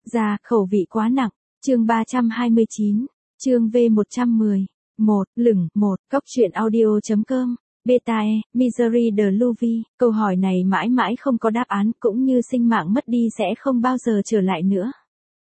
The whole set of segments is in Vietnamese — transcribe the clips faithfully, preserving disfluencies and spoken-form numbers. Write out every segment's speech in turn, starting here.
Ra, khẩu vị quá nặng. Chương ba trăm hai mươi chín. Chương V một trăm mười. một. Lửng, một. Cốc truyện audio.com. Beta E, Misery de Louvi. Câu hỏi này mãi mãi không có đáp án, cũng như sinh mạng mất đi sẽ không bao giờ trở lại nữa.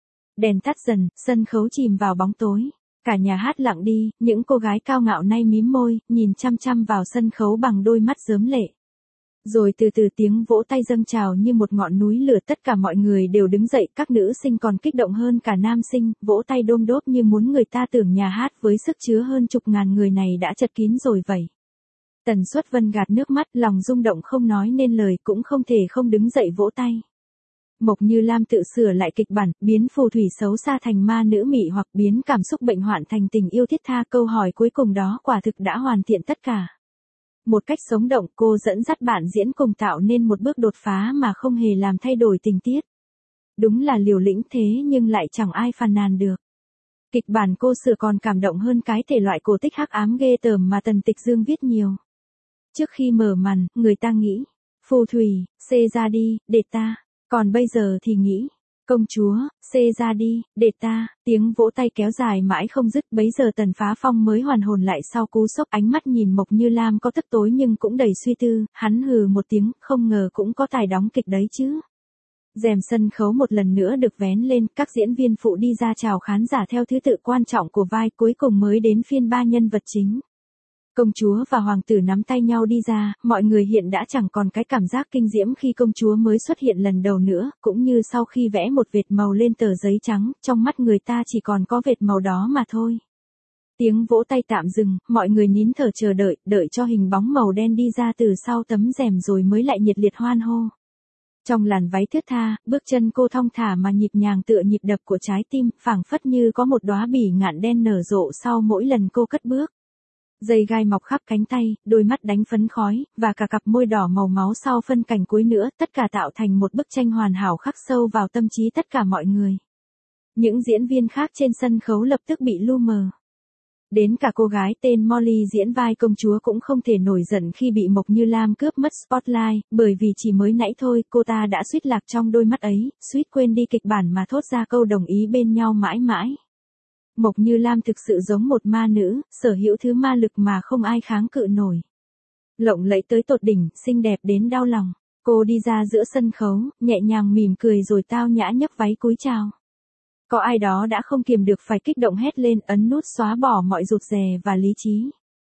Đèn tắt dần, sân khấu chìm vào bóng tối. Cả nhà hát lặng đi, những cô gái cao ngạo nay mím môi, nhìn chăm chăm vào sân khấu bằng đôi mắt rớm lệ. Rồi từ từ tiếng vỗ tay dâng trào như một ngọn núi lửa, tất cả mọi người đều đứng dậy, các nữ sinh còn kích động hơn cả nam sinh, vỗ tay đôm đốp như muốn người ta tưởng nhà hát với sức chứa hơn chục ngàn người này đã chật kín rồi vậy. Tần Suất Vân gạt nước mắt, lòng rung động không nói nên lời, cũng không thể không đứng dậy vỗ tay. Mộc Như Lam tự sửa lại kịch bản, biến phù thủy xấu xa thành ma nữ mị hoặc biến cảm xúc bệnh hoạn thành tình yêu thiết tha. Câu hỏi cuối cùng đó quả thực đã hoàn thiện tất cả. Một cách sống động, cô dẫn dắt bạn diễn cùng tạo nên một bước đột phá mà không hề làm thay đổi tình tiết. Đúng là liều lĩnh thế nhưng lại chẳng ai phàn nàn được. Kịch bản cô sửa còn cảm động hơn cái thể loại cổ tích hắc ám ghê tởm mà Tần Tịch Dương viết nhiều. Trước khi mở màn, người ta nghĩ, phù thủy, xê ra đi, để ta. Còn bây giờ thì nghĩ, công chúa, xê ra đi, để ta. Tiếng vỗ tay kéo dài mãi không dứt, bấy giờ Tần Phá Phong mới hoàn hồn lại sau cú sốc, ánh mắt nhìn Mộc Như Lam có tức tối nhưng cũng đầy suy tư, hắn hừ một tiếng, không ngờ cũng có tài đóng kịch đấy chứ. Rèm sân khấu một lần nữa được vén lên, các diễn viên phụ đi ra chào khán giả theo thứ tự quan trọng của vai, cuối cùng mới đến phiên ba nhân vật chính. Công chúa và hoàng tử nắm tay nhau đi ra, mọi người hiện đã chẳng còn cái cảm giác kinh diễm khi công chúa mới xuất hiện lần đầu nữa, cũng như sau khi vẽ một vệt màu lên tờ giấy trắng, trong mắt người ta chỉ còn có vệt màu đó mà thôi. Tiếng vỗ tay tạm dừng, mọi người nín thở chờ đợi, đợi cho hình bóng màu đen đi ra từ sau tấm rèm rồi mới lại nhiệt liệt hoan hô. Trong làn váy thướt tha, bước chân cô thong thả mà nhịp nhàng tựa nhịp đập của trái tim, phảng phất như có một đóa bỉ ngạn đen nở rộ sau mỗi lần cô cất bước. Dây gai mọc khắp cánh tay, đôi mắt đánh phấn khói, và cả cặp môi đỏ màu máu sau phân cảnh cuối nữa, tất cả tạo thành một bức tranh hoàn hảo khắc sâu vào tâm trí tất cả mọi người. Những diễn viên khác trên sân khấu lập tức bị lu mờ. Đến cả cô gái tên Molly diễn vai công chúa cũng không thể nổi giận khi bị Mộc Như Lam cướp mất spotlight, bởi vì chỉ mới nãy thôi cô ta đã suýt lạc trong đôi mắt ấy, suýt quên đi kịch bản mà thốt ra câu đồng ý bên nhau mãi mãi. Mộc Như Lam thực sự giống một ma nữ, sở hữu thứ ma lực mà không ai kháng cự nổi. Lộng lẫy tới tột đỉnh, xinh đẹp đến đau lòng. Cô đi ra giữa sân khấu, nhẹ nhàng mỉm cười rồi tao nhã nhấc váy cúi chào. Có ai đó đã không kiềm được phải kích động hét lên, ấn nút xóa bỏ mọi rụt rè và lý trí.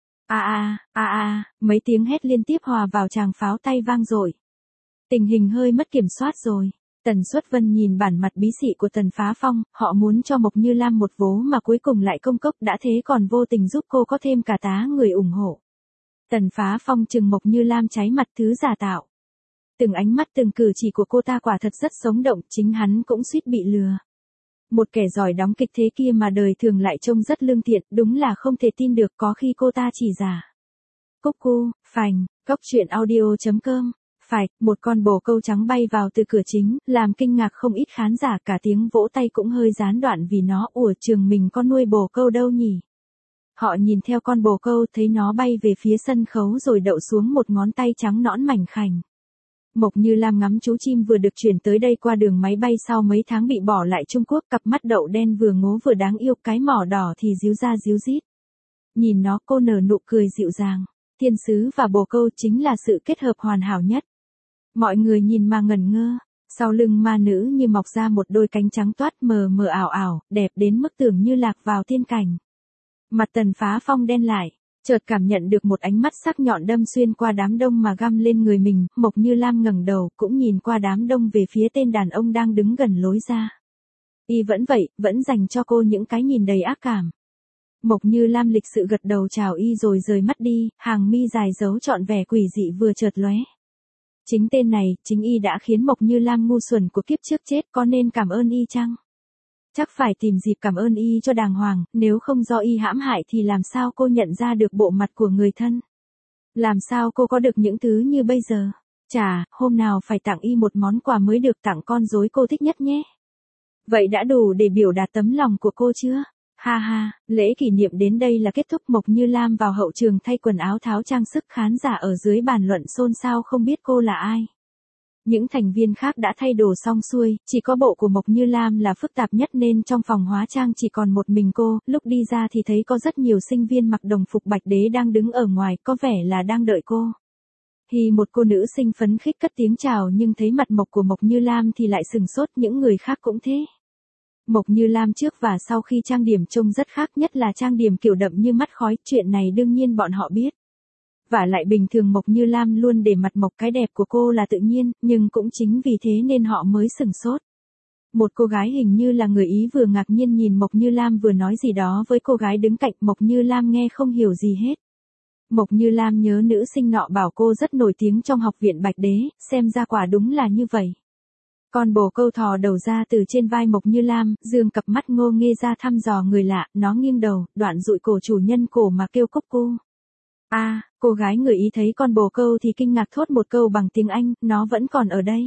A a, a a, mấy tiếng hét liên tiếp hòa vào tràng pháo tay vang dội. Tình hình hơi mất kiểm soát rồi. Tần Suất Vân nhìn bản mặt bí xị của Tần Phá Phong, họ muốn cho Mộc Như Lam một vố mà cuối cùng lại công cốc, đã thế còn vô tình giúp cô có thêm cả tá người ủng hộ. Tần Phá Phong chừng Mộc Như Lam cháy mặt thứ giả tạo. Từng ánh mắt từng cử chỉ của cô ta quả thật rất sống động, chính hắn cũng suýt bị lừa. Một kẻ giỏi đóng kịch thế kia mà đời thường lại trông rất lương thiện, đúng là không thể tin được, có khi cô ta chỉ giả. Cúc cu, phành, cốc truyện audio.com. Phải, một con bồ câu trắng bay vào từ cửa chính, làm kinh ngạc không ít khán giả, cả tiếng vỗ tay cũng hơi gián đoạn vì nó, ủa trường mình có nuôi bồ câu đâu nhỉ? Họ nhìn theo con bồ câu thấy nó bay về phía sân khấu rồi đậu xuống một ngón tay trắng nõn mảnh khảnh. Mộc Như Lam ngắm chú chim vừa được chuyển tới đây qua đường máy bay sau mấy tháng bị bỏ lại Trung Quốc, cặp mắt đậu đen vừa ngố vừa đáng yêu, cái mỏ đỏ thì díu ra díu dít. Nhìn nó cô nở nụ cười dịu dàng. Thiên sứ và bồ câu chính là sự kết hợp hoàn hảo nhất. Mọi người nhìn mà ngẩn ngơ, sau lưng ma nữ như mọc ra một đôi cánh trắng toát mờ mờ ảo ảo, đẹp đến mức tưởng như lạc vào thiên cảnh. Mặt Tần Phá Phong đen lại, chợt cảm nhận được một ánh mắt sắc nhọn đâm xuyên qua đám đông mà găm lên người mình, Mộc Như Lam ngẩng đầu, cũng nhìn qua đám đông về phía tên đàn ông đang đứng gần lối ra. Y vẫn vậy, vẫn dành cho cô những cái nhìn đầy ác cảm. Mộc Như Lam lịch sự gật đầu chào Y rồi rời mắt đi, hàng mi dài giấu trọn vẻ quỷ dị vừa chợt lóe. Chính tên này, chính Y đã khiến Mộc Như Lam ngu xuẩn của kiếp trước chết, có nên cảm ơn Y chăng? Chắc phải tìm dịp cảm ơn Y cho đàng hoàng, nếu không do Y hãm hại thì làm sao cô nhận ra được bộ mặt của người thân? Làm sao cô có được những thứ như bây giờ? Chà, hôm nào phải tặng Y một món quà mới được, tặng con rối cô thích nhất nhé. Vậy đã đủ để biểu đạt tấm lòng của cô chưa? Ha ha, lễ kỷ niệm đến đây là kết thúc. Mộc Như Lam vào hậu trường thay quần áo tháo trang sức, khán giả ở dưới bàn luận xôn xao không biết cô là ai. Những thành viên khác đã thay đồ xong xuôi, chỉ có bộ của Mộc Như Lam là phức tạp nhất nên trong phòng hóa trang chỉ còn một mình cô, lúc đi ra thì thấy có rất nhiều sinh viên mặc đồng phục bạch đế đang đứng ở ngoài, có vẻ là đang đợi cô. Thì một cô nữ sinh phấn khích cất tiếng chào nhưng thấy mặt Mộc của Mộc Như Lam thì lại sừng sốt, những người khác cũng thế. Mộc Như Lam trước và sau khi trang điểm trông rất khác, nhất là trang điểm kiểu đậm như mắt khói, chuyện này đương nhiên bọn họ biết. Và lại bình thường Mộc Như Lam luôn để mặt Mộc cái đẹp của cô là tự nhiên, nhưng cũng chính vì thế nên họ mới sừng sốt. Một cô gái hình như là người Ý vừa ngạc nhiên nhìn Mộc Như Lam vừa nói gì đó với cô gái đứng cạnh, Mộc Như Lam nghe không hiểu gì hết. Mộc Như Lam nhớ nữ sinh nọ bảo cô rất nổi tiếng trong học viện Bạch Đế, xem ra quả đúng là như vậy. Con bồ câu thò đầu ra từ trên vai Mộc Như Lam, dương cặp mắt ngô nghê ra thăm dò người lạ, nó nghiêng đầu, đoạn dụi cổ chủ nhân cổ mà kêu cốc cu. A, à, cô gái người Ý thấy con bồ câu thì kinh ngạc thốt một câu bằng tiếng Anh, nó vẫn còn ở đây.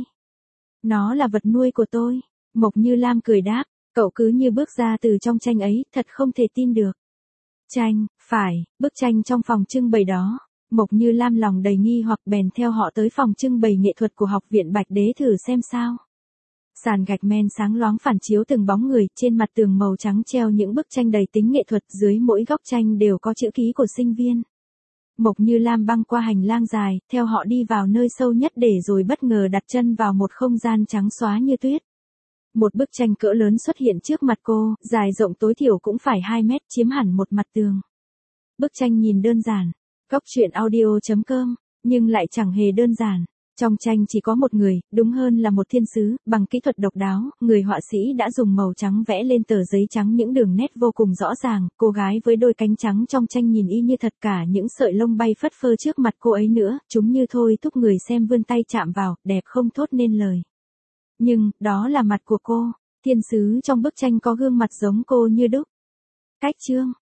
Nó là vật nuôi của tôi. Mộc Như Lam cười đáp, cậu cứ như bước ra từ trong tranh ấy, thật không thể tin được. Tranh, phải, bức tranh trong phòng trưng bày đó. Mộc Như Lam lòng đầy nghi hoặc bèn theo họ tới phòng trưng bày nghệ thuật của học viện Bạch Đế thử xem sao. Sàn gạch men sáng loáng phản chiếu từng bóng người, trên mặt tường màu trắng treo những bức tranh đầy tính nghệ thuật, dưới mỗi góc tranh đều có chữ ký của sinh viên. Mộc Như Lam băng qua hành lang dài, theo họ đi vào nơi sâu nhất để rồi bất ngờ đặt chân vào một không gian trắng xóa như tuyết. Một bức tranh cỡ lớn xuất hiện trước mặt cô, dài rộng tối thiểu cũng phải hai mét, chiếm hẳn một mặt tường. Bức tranh nhìn đơn giản, Cóc truyện audio chấm com, nhưng lại chẳng hề đơn giản. Trong tranh chỉ có một người, đúng hơn là một thiên sứ, bằng kỹ thuật độc đáo, người họa sĩ đã dùng màu trắng vẽ lên tờ giấy trắng những đường nét vô cùng rõ ràng, cô gái với đôi cánh trắng trong tranh nhìn y như thật, cả những sợi lông bay phất phơ trước mặt cô ấy nữa, chúng như thôi thúc người xem vươn tay chạm vào, đẹp không thốt nên lời. Nhưng, đó là mặt của cô, thiên sứ trong bức tranh có gương mặt giống cô như đúc. Cách chương